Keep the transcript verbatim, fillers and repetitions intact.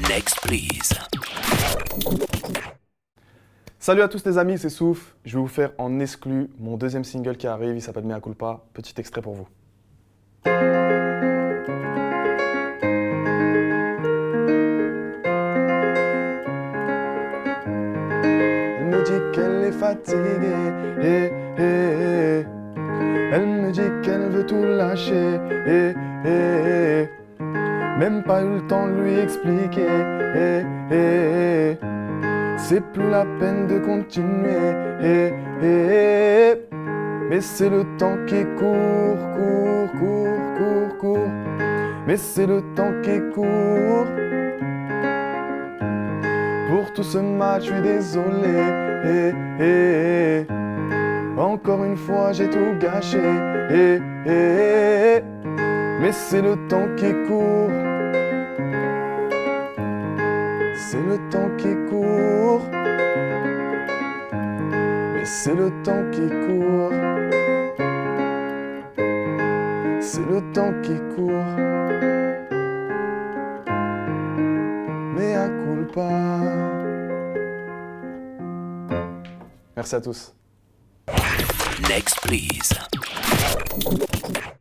Next please. Salut à tous les amis, c'est Souf. Je vais vous faire en exclu mon deuxième single qui arrive, il s'appelle Mea Culpa. Petit extrait pour vous. Elle me dit qu'elle est fatiguée, eh, eh, eh. Elle me dit qu'elle veut tout lâcher, eh, eh, eh. Même pas eu le temps de lui expliquer, eh, eh, eh. C'est plus la peine de continuer, eh, eh, eh. Mais c'est le temps qui court, court, court, court, court. Mais c'est le temps qui court. Pour tout ce match, je suis désolé, eh, eh, eh. Encore une fois, j'ai tout gâché, eh, eh, eh. Mais c'est le temps qui court. C'est le temps qui court. Mais c'est le temps qui court. C'est le temps qui court. Mea culpa. Merci à tous. Next please.